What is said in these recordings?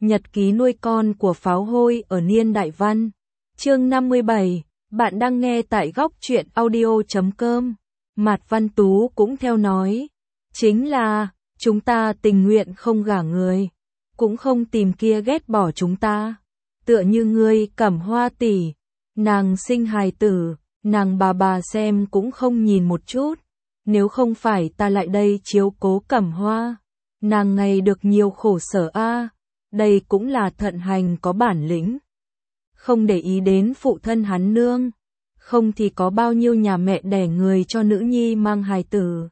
Nhật ký nuôi con của pháo hôi ở niên đại văn. Chương 57, bạn đang nghe tại góc truyện audio.com. Mạt Văn Tú cũng theo nói, chính là, chúng ta tình nguyện không gả người, cũng không tìm kia ghét bỏ chúng ta. Tựa như ngươi Cẩm Hoa tỷ, nàng sinh hài tử, nàng bà xem cũng không nhìn một chút, nếu không phải ta lại đây chiếu cố Cẩm Hoa, nàng ngày được nhiều khổ sở a. Đây cũng là Thận Hành có bản lĩnh, không để ý đến phụ thân hắn nương, không thì có bao nhiêu nhà mẹ đẻ người cho nữ nhi mang hài tử.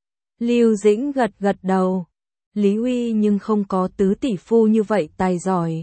Lưu Dĩnh gật gật đầu, Lý Uy nhưng không có tứ tỷ phu như vậy tài giỏi.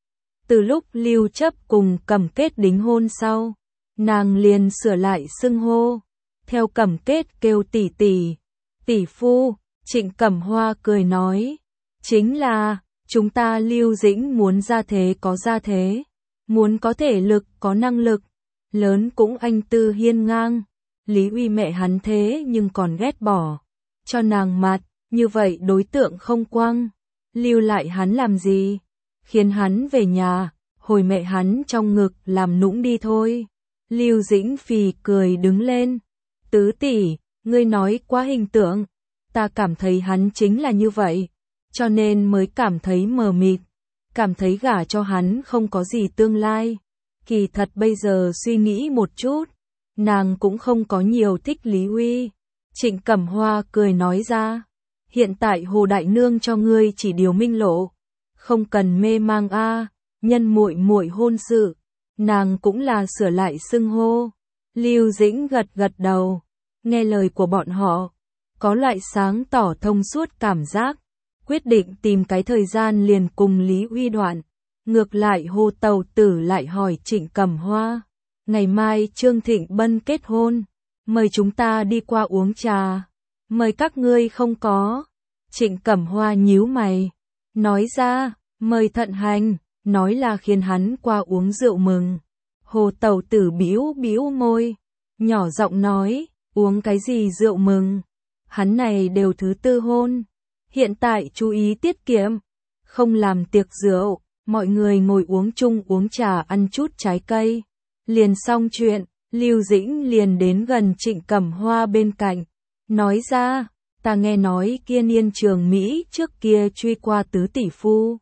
Từ lúc Lưu Chấp cùng Cẩm Kết đính hôn sau, nàng liền sửa lại xưng hô, theo Cẩm Kết kêu tỷ tỷ, tỷ phu. Trịnh Cẩm Hoa cười nói, chính là, chúng ta Lưu Dĩnh muốn gia thế có gia thế, muốn có thể lực có năng lực, lớn cũng anh tư hiên ngang. Lý Uy mẹ hắn thế nhưng còn ghét bỏ, cho nàng mặt, như vậy đối tượng không quăng, lưu lại hắn làm gì, khiến hắn về nhà, hồi mẹ hắn trong ngực làm nũng đi thôi. Lưu Dĩnh phì cười đứng lên, tứ tỷ, ngươi nói quá hình tượng, ta cảm thấy hắn chính là như vậy, cho nên mới cảm thấy mờ mịt, cảm thấy gả cho hắn không có gì tương lai. Kỳ thật bây giờ suy nghĩ một chút, nàng cũng không có nhiều thích Lý Uy. Trịnh Cẩm Hoa cười nói ra, hiện tại Hồ Đại Nương cho ngươi chỉ điều minh lộ, không cần mê mang a. Nhân muội muội hôn sự, nàng cũng là sửa lại xưng hô. Lưu Dĩnh gật gật đầu, nghe lời của bọn họ, có loại sáng tỏ thông suốt cảm giác, quyết định tìm cái thời gian liền cùng Lý Uy đoạn. Ngược lại Hồ Tàu Tử lại hỏi Trịnh Cẩm Hoa, ngày mai Trương Thịnh Bân kết hôn, mời chúng ta đi qua uống trà, mời các ngươi không có. Trịnh Cẩm Hoa nhíu mày, nói ra, mời Thận Hành, nói là khiến hắn qua uống rượu mừng. Hồ Tàu Tử bĩu bĩu môi, nhỏ giọng nói, uống cái gì rượu mừng, hắn này đều thứ tư hôn, hiện tại chú ý tiết kiệm, không làm tiệc rượu, mọi người ngồi uống chung uống trà ăn chút trái cây. Liền xong chuyện, Lưu Dĩnh liền đến gần Trịnh Cẩm Hoa bên cạnh, nói ra, ta nghe nói kia Niên Trường Mỹ trước kia truy qua tứ tỷ phu.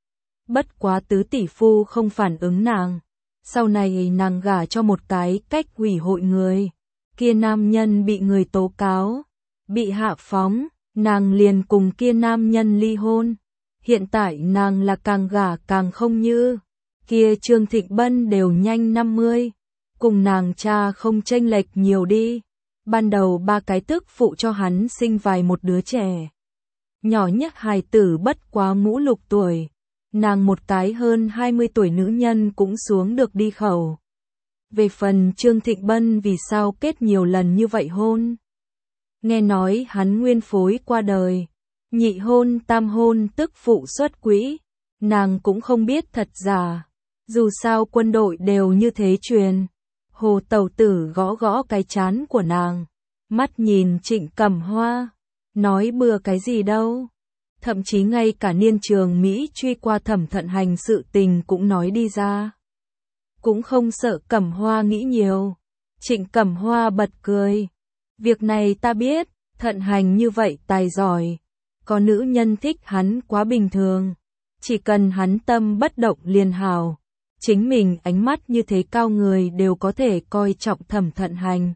Bất quá tứ tỷ phu không phản ứng nàng, sau này nàng gả cho một cái cách hủy hội người, kia nam nhân bị người tố cáo, bị hạ phóng, nàng liền cùng kia nam nhân ly hôn. Hiện tại nàng là càng gả càng không như, kia Trương Thịnh Bân đều nhanh 50, cùng nàng cha không chênh lệch nhiều đi. Ban đầu ba cái tức phụ cho hắn sinh vài một đứa trẻ. Nhỏ nhất hài tử bất quá ngũ lục tuổi, nàng một cái hơn 20 tuổi nữ nhân cũng xuống được đi khẩu. Về phần Trương Thịnh Bân vì sao kết nhiều lần như vậy hôn? Nghe nói hắn nguyên phối qua đời, nhị hôn tam hôn tức phụ xuất quỹ, nàng cũng không biết thật giả, dù sao quân đội đều như thế truyền. Hồ Tàu Tử gõ gõ cái trán của nàng, mắt nhìn Trịnh Cẩm Hoa, nói bừa cái gì đâu, thậm chí ngay cả Niên Trường Mỹ truy qua Thẩm Thận Hành sự tình cũng nói đi ra, cũng không sợ Cẩm Hoa nghĩ nhiều. Trịnh Cẩm Hoa bật cười, việc này ta biết, Thận Hành như vậy tài giỏi, có nữ nhân thích hắn quá bình thường, chỉ cần hắn tâm bất động liền hảo. Chính mình ánh mắt như thế cao người đều có thể coi trọng Thẩm Thận Hành,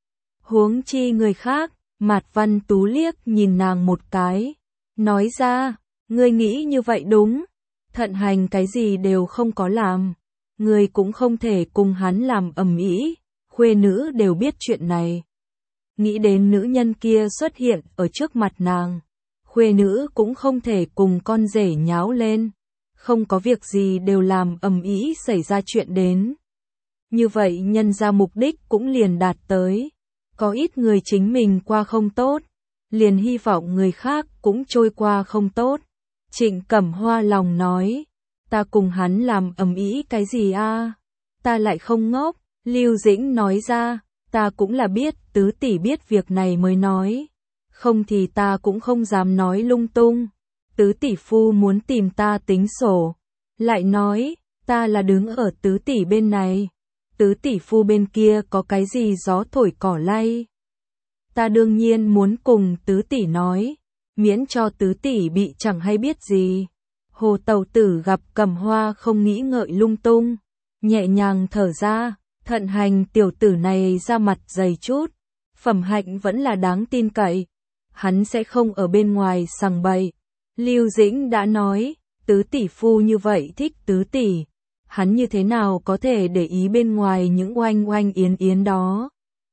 huống chi người khác. Mạt Văn Tú liếc nhìn nàng một cái, nói ra, ngươi nghĩ như vậy đúng, Thận Hành cái gì đều không có làm, ngươi cũng không thể cùng hắn làm ầm ĩ, khuê nữ đều biết chuyện này. Nghĩ đến nữ nhân kia xuất hiện ở trước mặt nàng, khuê nữ cũng không thể cùng con rể nháo lên, không có việc gì đều làm ầm ĩ xảy ra chuyện đến. Như vậy nhân ra mục đích cũng liền đạt tới, có ít người chính mình qua không tốt, liền hy vọng người khác cũng trôi qua không tốt. Trịnh Cẩm Hoa lòng nói, ta cùng hắn làm ầm ĩ cái gì a? Ta lại không ngốc. Lưu Dĩnh nói ra, ta cũng là biết tứ tỷ biết việc này mới nói, không thì ta cũng không dám nói lung tung. tứ tỷ phu muốn tìm ta tính sổ. Lại nói, ta là đứng ở tứ tỷ bên này. Tứ tỷ phu bên kia có cái gì gió thổi cỏ lay. Ta đương nhiên muốn cùng tứ tỷ nói, miễn cho tứ tỷ bị chẳng hay biết gì. Hồ Tẩu Tử gặp Cẩm Hoa không nghĩ ngợi lung tung, nhẹ nhàng thở ra, Thận Hành tiểu tử này ra mặt dày chút, phẩm hạnh vẫn là đáng tin cậy, hắn sẽ không ở bên ngoài sằng bậy. Lưu Dĩnh đã nói, tứ tỷ phu như vậy thích tứ tỷ, hắn như thế nào có thể để ý bên ngoài những oanh oanh yến yến đó.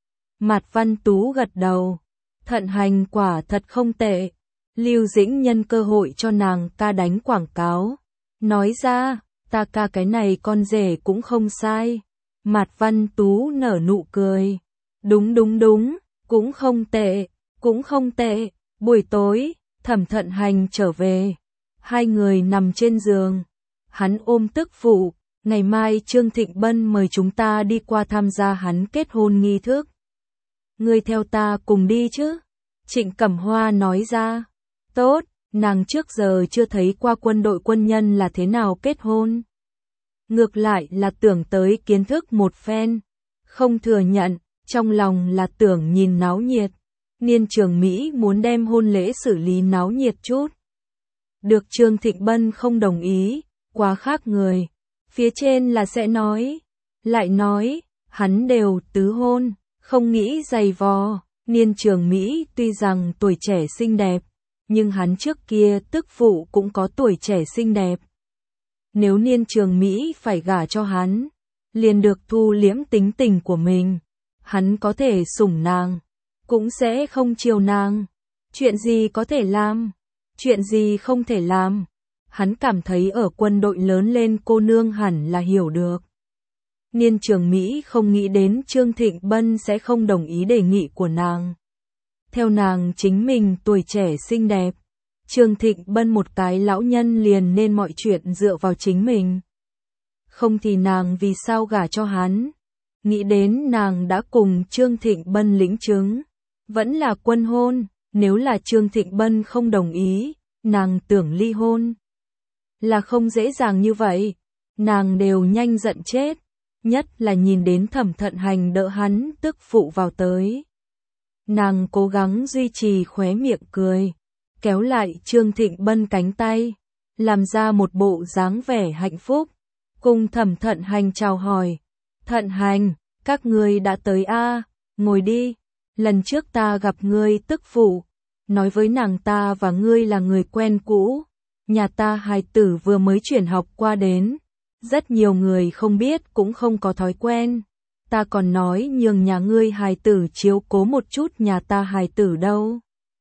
Mạt Văn Tú gật đầu, Thận Hành quả thật không tệ. Lưu Dĩnh nhân cơ hội cho nàng ca đánh quảng cáo, nói ra, ta ca cái này con rể cũng không sai. Mạt Văn Tú nở nụ cười, đúng, cũng không tệ, cũng không tệ. Buổi tối, Thẩm Thận Hành trở về, hai người nằm trên giường, hắn ôm tức phụ, ngày mai Trương Thịnh Bân mời chúng ta đi qua tham gia hắn kết hôn nghi thức. Ngươi theo ta cùng đi chứ? Trịnh Cẩm Hoa nói ra. Tốt, nàng trước giờ chưa thấy qua quân đội quân nhân là thế nào kết hôn. Ngược lại là tưởng tới kiến thức một phen, không thừa nhận, trong lòng là tưởng nhìn náo nhiệt. Niên Trường Mỹ muốn đem hôn lễ xử lý náo nhiệt chút. Được Trương Thịnh Bân không đồng ý, quá khác người. Phía trên là sẽ nói, lại nói, hắn đều tứ hôn, không nghĩ giày vò. Niên Trường Mỹ tuy rằng tuổi trẻ xinh đẹp, nhưng hắn trước kia tức phụ cũng có tuổi trẻ xinh đẹp. Nếu Niên Trường Mỹ phải gả cho hắn, liền được thu liễm tính tình của mình. Hắn có thể sủng nàng, cũng sẽ không chiều nàng. Chuyện gì có thể làm, chuyện gì không thể làm. Hắn cảm thấy ở quân đội lớn lên cô nương hẳn là hiểu được. Niên Trường Mỹ không nghĩ đến Trương Thịnh Bân sẽ không đồng ý đề nghị của nàng. Theo nàng chính mình tuổi trẻ xinh đẹp, Trương Thịnh Bân một cái lão nhân liền nên mọi chuyện dựa vào chính mình. Không thì nàng vì sao gả cho hắn? Nghĩ đến nàng đã cùng Trương Thịnh Bân lĩnh chứng, vẫn là quân hôn, nếu là Trương Thịnh Bân không đồng ý, nàng tưởng ly hôn. Là không dễ dàng như vậy, nàng đều nhanh giận chết, nhất là nhìn đến Thẩm Thận Hành đỡ hắn tức phụ vào tới. Nàng cố gắng duy trì khóe miệng cười, kéo lại Trương Thịnh Bân cánh tay, làm ra một bộ dáng vẻ hạnh phúc, cùng Thẩm Thận Hành chào hỏi. Thận Hành, các ngươi đã tới a, ngồi đi, lần trước ta gặp ngươi tức phụ, nói với nàng ta và ngươi là người quen cũ, nhà ta hài tử vừa mới chuyển học qua đến, rất nhiều người không biết cũng không có thói quen. Ta còn nói nhường nhà ngươi hài tử chiếu cố một chút nhà ta hài tử đâu.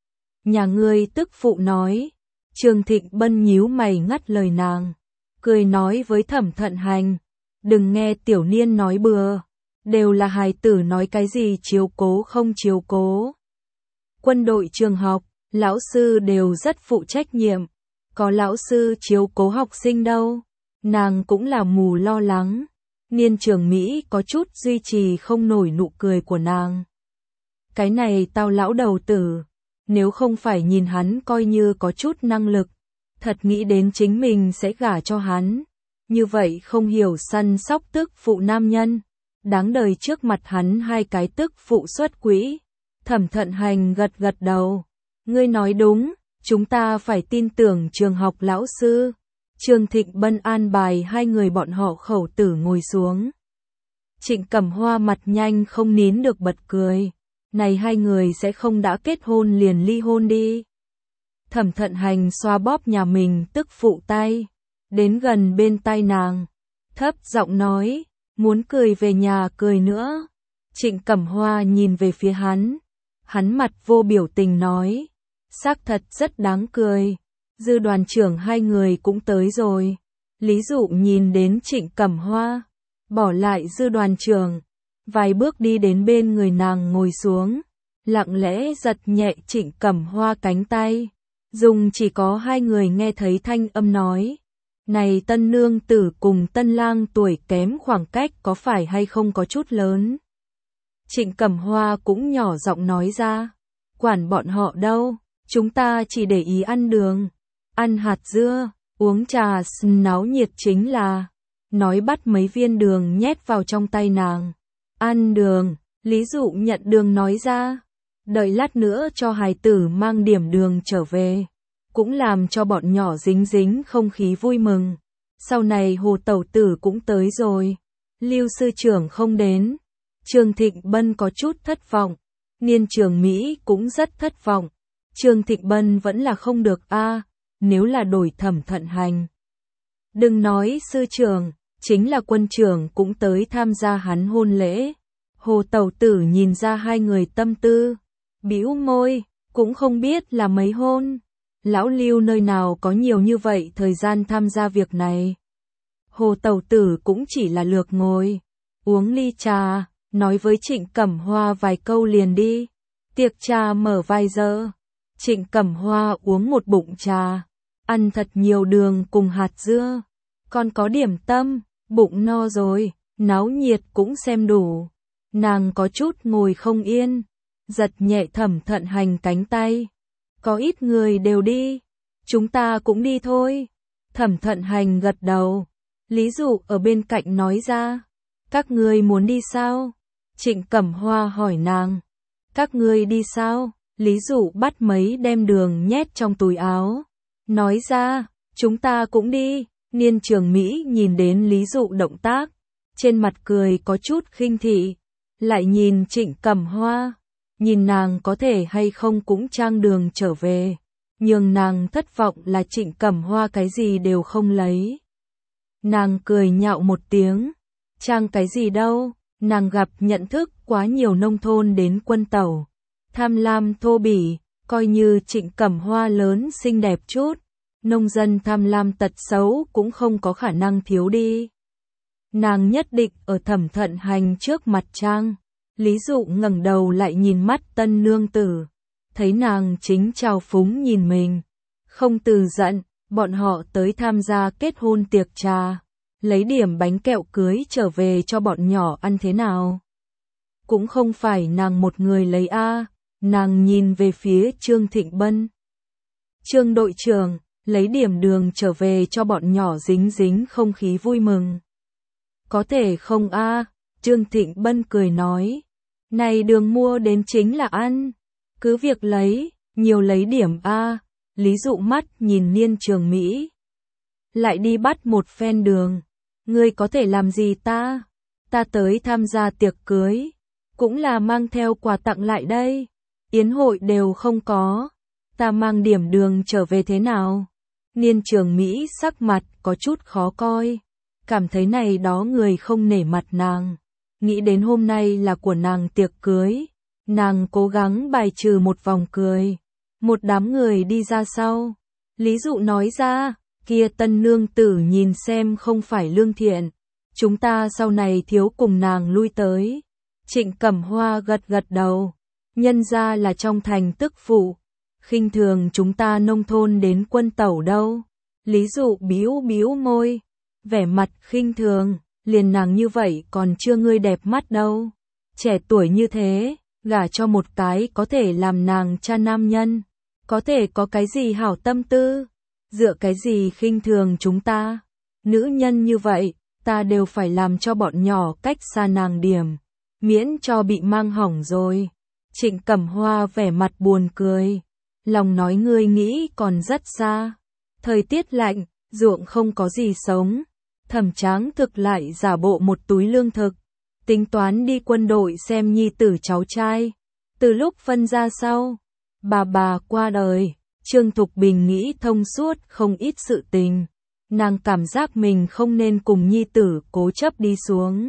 Nhà ngươi tức phụ nói. Trương Thịnh Bân nhíu mày ngắt lời nàng, cười nói với Thẩm Thận Hành, đừng nghe tiểu niên nói bừa, đều là hài tử nói cái gì chiếu cố không chiếu cố. Quân đội trường học, lão sư đều rất phụ trách nhiệm, có lão sư chiếu cố học sinh đâu. Nàng cũng là mù lo lắng. Niên Trường Mỹ có chút duy trì không nổi nụ cười của nàng. Cái này tao lão đầu tử, nếu không phải nhìn hắn coi như có chút năng lực, thật nghĩ đến chính mình sẽ gả cho hắn. Như vậy không hiểu săn sóc tức phụ nam nhân, đáng đời trước mặt hắn hai cái tức phụ xuất quỹ. Thẩm Thận Hành gật gật đầu, ngươi nói đúng, chúng ta phải tin tưởng trường học lão sư. Trương Thịnh Bân an bài hai người bọn họ khẩu tử ngồi xuống. Trịnh Cẩm Hoa mặt nhanh không nín được bật cười. Này hai người sẽ không đã kết hôn liền ly hôn đi. Thẩm Thận Hành xoa bóp nhà mình tức phụ tay, đến gần bên tai nàng, thấp giọng nói, muốn cười về nhà cười nữa. Trịnh Cẩm Hoa nhìn về phía hắn mặt vô biểu tình nói, xác thật rất đáng cười. Dư đoàn trưởng hai người cũng tới rồi. Lý Dụ nhìn đến Trịnh Cẩm Hoa, bỏ lại Dư đoàn trưởng, vài bước đi đến bên người nàng ngồi xuống, lặng lẽ giật nhẹ Trịnh Cẩm Hoa cánh tay, dùng chỉ có hai người nghe thấy thanh âm nói, này tân nương tử cùng tân lang tuổi kém khoảng cách có phải hay không có chút lớn. Trịnh Cẩm Hoa cũng nhỏ giọng nói ra, quản bọn họ đâu, chúng ta chỉ để ý ăn đường. ăn hạt dưa, uống trà náo nhiệt chính là, nói bắt mấy viên đường nhét vào trong tay nàng. Ăn đường, Lý Dụ nhận đường nói ra, đợi lát nữa cho hài tử mang điểm đường trở về, cũng làm cho bọn nhỏ dính dính không khí vui mừng. Sau này Hồ tẩu tử cũng tới rồi, Lưu sư trưởng không đến. Trương Thịnh Bân có chút thất vọng, Niên Trường Mỹ cũng rất thất vọng. Trương Thịnh Bân vẫn là không được a, nếu là đổi Thẩm Thận Hành. Đừng nói sư trưởng, chính là quân trưởng cũng tới tham gia hắn hôn lễ. Hồ tẩu tử nhìn ra hai người tâm tư, bĩu môi, cũng không biết là mấy hôn. Lão Lưu nơi nào có nhiều như vậy thời gian tham gia việc này. Hồ tẩu tử cũng chỉ là lược ngồi, uống ly trà, nói với Trịnh Cẩm Hoa vài câu liền đi. Tiệc trà mở vài giờ, Trịnh Cẩm Hoa uống một bụng trà, ăn thật nhiều đường cùng hạt dưa, còn có điểm tâm, bụng no rồi, náo nhiệt cũng xem đủ. Nàng có chút ngồi không yên, giật nhẹ Thẩm Thận Hành cánh tay. Có ít người đều đi, chúng ta cũng đi thôi. Thẩm Thận Hành gật đầu. Lý Dụ ở bên cạnh nói ra, các ngươi muốn đi sao? Trịnh Cẩm Hoa hỏi nàng, các ngươi đi sao? Lý Dụ bắt mấy đem đường nhét trong túi áo, nói ra, chúng ta cũng đi. Niên Trường Mỹ nhìn đến Lý Dụ động tác, trên mặt cười có chút khinh thị, lại nhìn Trịnh Cẩm Hoa, nhìn nàng có thể hay không cũng trang đường trở về, nhưng nàng thất vọng là Trịnh Cẩm Hoa cái gì đều không lấy. Nàng cười nhạo một tiếng, trang cái gì đâu, nàng gặp nhận thức quá nhiều nông thôn đến quân tẩu, tham lam thô bỉ, coi như Trịnh Cẩm Hoa lớn xinh đẹp chút, nông dân tham lam tật xấu cũng không có khả năng thiếu đi. Nàng nhất định ở Thẩm Thận Hành trước mặt trang. Lý Dụ ngẩng đầu lại nhìn mắt tân nương tử, thấy nàng chính trào phúng nhìn mình, không từ giận. Bọn họ tới tham gia kết hôn tiệc trà, lấy điểm bánh kẹo cưới trở về cho bọn nhỏ ăn thế nào? Cũng không phải nàng một người lấy a. Nàng nhìn về phía Trương Thịnh Bân. Trương đội trưởng, lấy điểm đường trở về cho bọn nhỏ dính dính không khí vui mừng. Có thể không a? Trương Thịnh Bân cười nói, này đường mua đến chính là ăn, cứ việc lấy, nhiều lấy điểm a. Lý Dụ mắt nhìn Niên Trường Mỹ, lại đi bắt một phen đường. Ngươi có thể làm gì ta? Ta tới tham gia tiệc cưới, cũng là mang theo quà tặng lại đây. Yến hội đều không có, ta mang điểm đường trở về thế nào? Niên Trường Mỹ sắc mặt có chút khó coi, cảm thấy này đó người không nể mặt nàng. Nghĩ đến hôm nay là của nàng tiệc cưới, nàng cố gắng bài trừ một vòng cười. Một đám người đi ra sau. Lý Dụ nói ra, kia tân nương tử nhìn xem không phải lương thiện, chúng ta sau này thiếu cùng nàng lui tới. Trịnh Cẩm Hoa gật gật đầu, nhân ra là trong thành tức phụ, khinh thường chúng ta nông thôn đến quân tẩu đâu. Lý Dụ bĩu bĩu môi, vẻ mặt khinh thường, liền nàng như vậy còn chưa ngươi đẹp mắt đâu. Trẻ tuổi như thế, gả cho một cái có thể làm nàng cha nam nhân, có thể có cái gì hảo tâm tư, dựa cái gì khinh thường chúng ta. Nữ nhân như vậy, ta đều phải làm cho bọn nhỏ cách xa nàng điểm, miễn cho bị mang hỏng rồi. Trịnh Cẩm Hoa vẻ mặt buồn cười, lòng nói ngươi nghĩ còn rất xa. Thời tiết lạnh, ruộng không có gì sống. Thẩm Tráng Thực lại giả bộ một túi lương thực, tính toán đi quân đội xem nhi tử cháu trai. Từ lúc phân ra sau, bà qua đời, Trương Thục Bình nghĩ thông suốt không ít sự tình. Nàng cảm giác mình không nên cùng nhi tử cố chấp đi xuống.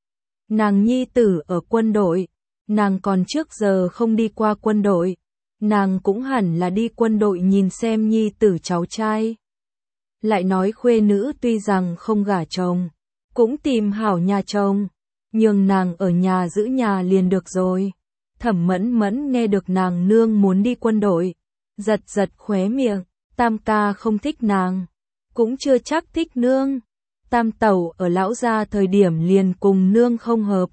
Nàng nhi tử ở quân đội, nàng còn trước giờ không đi qua quân đội, nàng cũng hẳn là đi quân đội nhìn xem nhi tử cháu trai. Lại nói khuê nữ tuy rằng không gả chồng, cũng tìm hảo nhà chồng, nhưng nàng ở nhà giữ nhà liền được rồi. Thẩm Mẫn Mẫn nghe được nàng nương muốn đi quân đội, giật giật khóe miệng. Tam ca không thích nàng, cũng chưa chắc thích nương. Tam tẩu ở lão gia thời điểm liền cùng nương không hợp,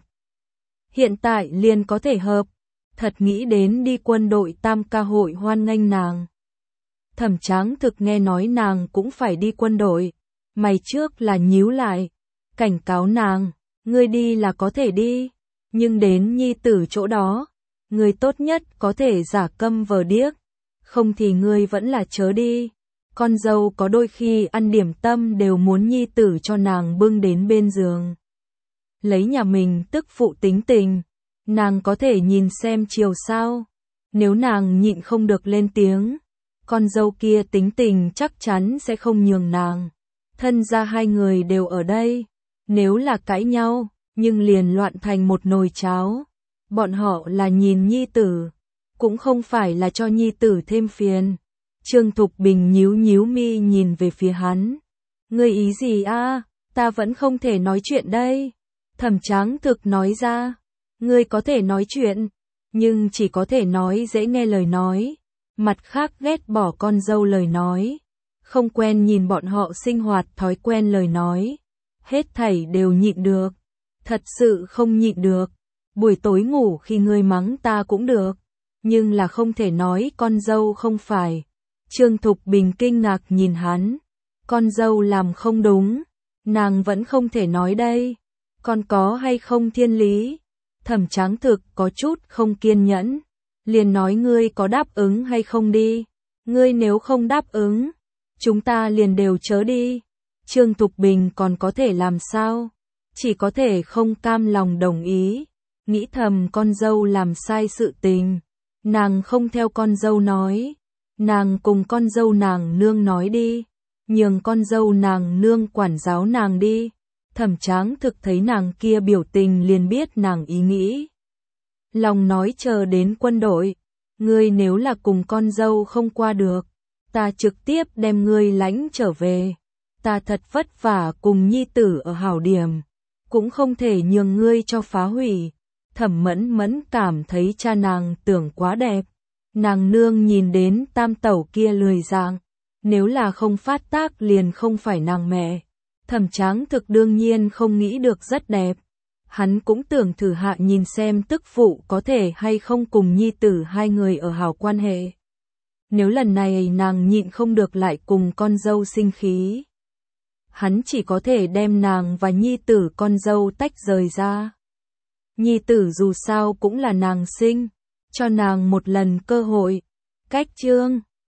hiện tại liền có thể hợp. Thật nghĩ đến đi quân đội Tam ca hội hoan nghênh nàng. Thẩm Tráng Thực nghe nói nàng cũng phải đi quân đội, mày trước là nhíu lại, cảnh cáo nàng, ngươi đi là có thể đi, nhưng đến nhi tử chỗ đó, ngươi tốt nhất có thể giả câm vờ điếc, không thì ngươi vẫn là chớ đi. Con dâu có đôi khi ăn điểm tâm đều muốn nhi tử cho nàng bưng đến bên giường. Lấy nhà mình tức phụ tính tình, nàng có thể nhìn xem chiều sao. Nếu nàng nhịn không được lên tiếng, con dâu kia tính tình chắc chắn sẽ không nhường nàng. Thân ra hai người đều ở đây, nếu là cãi nhau, nhưng liền loạn thành một nồi cháo. Bọn họ là nhìn nhi tử, cũng không phải là cho nhi tử thêm phiền. Trương Thục Bình nhíu nhíu mi nhìn về phía hắn. Ngươi ý gì a? Ta vẫn không thể nói chuyện đây. Thẩm Tráng Thực nói ra. Ngươi có thể nói chuyện, nhưng chỉ có thể nói dễ nghe lời nói. Mặt khác ghét bỏ con dâu lời nói. Không quen nhìn bọn họ sinh hoạt thói quen lời nói. Hết thảy đều nhịn được. Thật sự không nhịn được. Buổi tối ngủ khi ngươi mắng ta cũng được. Nhưng là không thể nói con dâu không phải. Trương Thục Bình kinh ngạc nhìn hắn. Con dâu làm không đúng. Nàng vẫn không thể nói đây. Con có hay không thiên lý? Thẩm Tráng Thực có chút không kiên nhẫn. Liền nói ngươi có đáp ứng hay không đi. Ngươi nếu không đáp ứng, chúng ta liền đều chớ đi. Trương Thục Bình còn có thể làm sao? Chỉ có thể không cam lòng đồng ý. Nghĩ thầm con dâu làm sai sự tình. Nàng không theo con dâu nói. Nàng cùng con dâu nàng nương nói đi. Nhường con dâu nàng nương quản giáo nàng đi. Thẩm Tráng Thực thấy nàng kia biểu tình liền biết nàng ý nghĩ. Lòng nói chờ đến quân đội. Ngươi nếu là cùng con dâu không qua được, ta trực tiếp đem ngươi lãnh trở về. Ta thật vất vả cùng nhi tử ở hảo điểm, cũng không thể nhường ngươi cho phá hủy. Thẩm Mẫn Mẫn cảm thấy cha nàng tưởng quá đẹp. Nàng nương nhìn đến tam tẩu kia lười dạng, nếu là không phát tác liền không phải nàng mẹ. Thẩm Tráng Thực đương nhiên không nghĩ được rất đẹp. Hắn cũng tưởng thử hạ nhìn xem tức phụ có thể hay không cùng nhi tử hai người ở hảo quan hệ. Nếu lần này nàng nhịn không được lại cùng con dâu sinh khí, hắn chỉ có thể đem nàng và nhi tử con dâu tách rời ra. Nhi tử dù sao cũng là nàng sinh, cho nàng một lần cơ hội. Cách chương